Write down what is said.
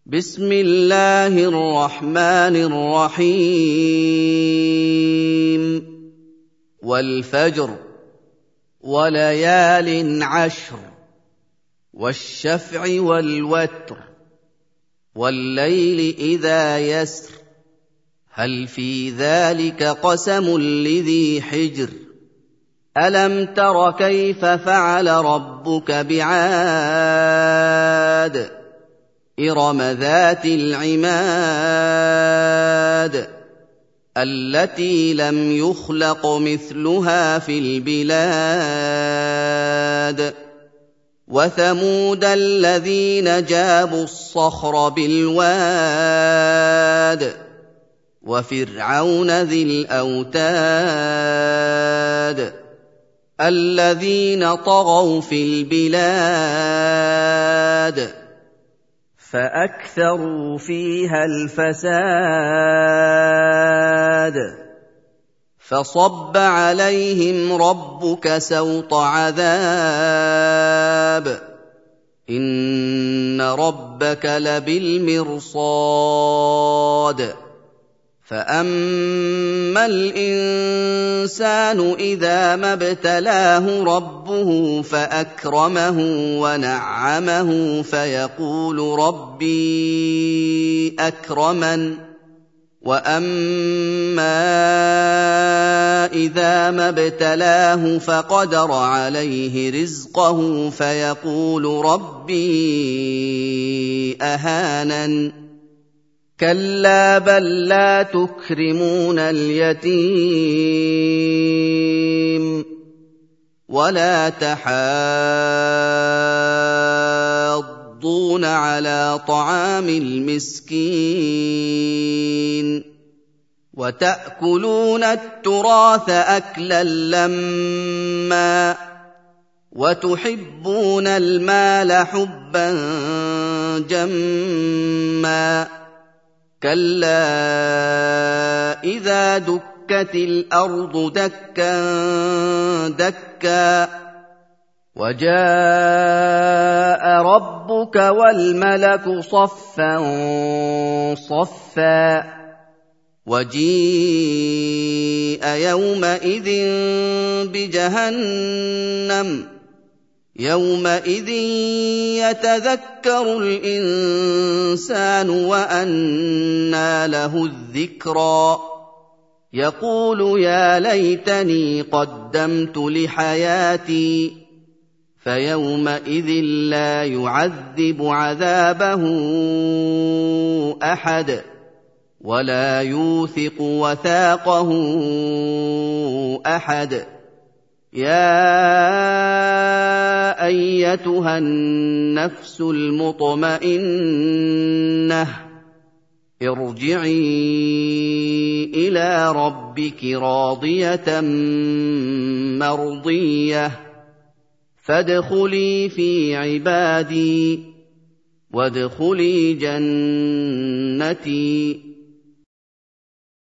بسم الله الرحمن الرحيم والفجر وليال عشر والشفع والوتر والليل إذا يسر هل في ذلك قسم لذي حجر ألم تر كيف فعل ربك بعاد إرم ذات العماد التي لم يخلق مثلها في البلاد وثمود الذين جابوا الصخر بالواد وفرعون ذي الأوتاد الذين طغوا في البلاد فأكثروا فيها الفساد فصب عليهم ربك سوط عذاب إن ربك لبالمرصاد فأما الإنسان إذا ما ابتلاه ربه فأكرمه ونعمه فيقول ربي أكرمن وأما إذا ما ابتلاه فقدر عليه رزقه فيقول ربي أهانن كلا بل لا تكرمون اليتيم ولا تحاضون على طعام المسكين وتأكلون التراث أكلا لما وتحبون المال حبا جما كلا إذا دكت الأرض دكا دكا وجاء ربك والملك صفا صفا وجيء يومئذ بجهنم يومئذ يتذكر الإنسان وأنى له الذكرى يقول يا ليتني قدمت لحياتي فيومئذ لا يعذب عذابه أحد ولا يوثق وثاقه أحد يا أيتها النفس المطمئنة ارجعي إلى ربك راضية مرضية فادخلي في عبادي وادخلي جنتي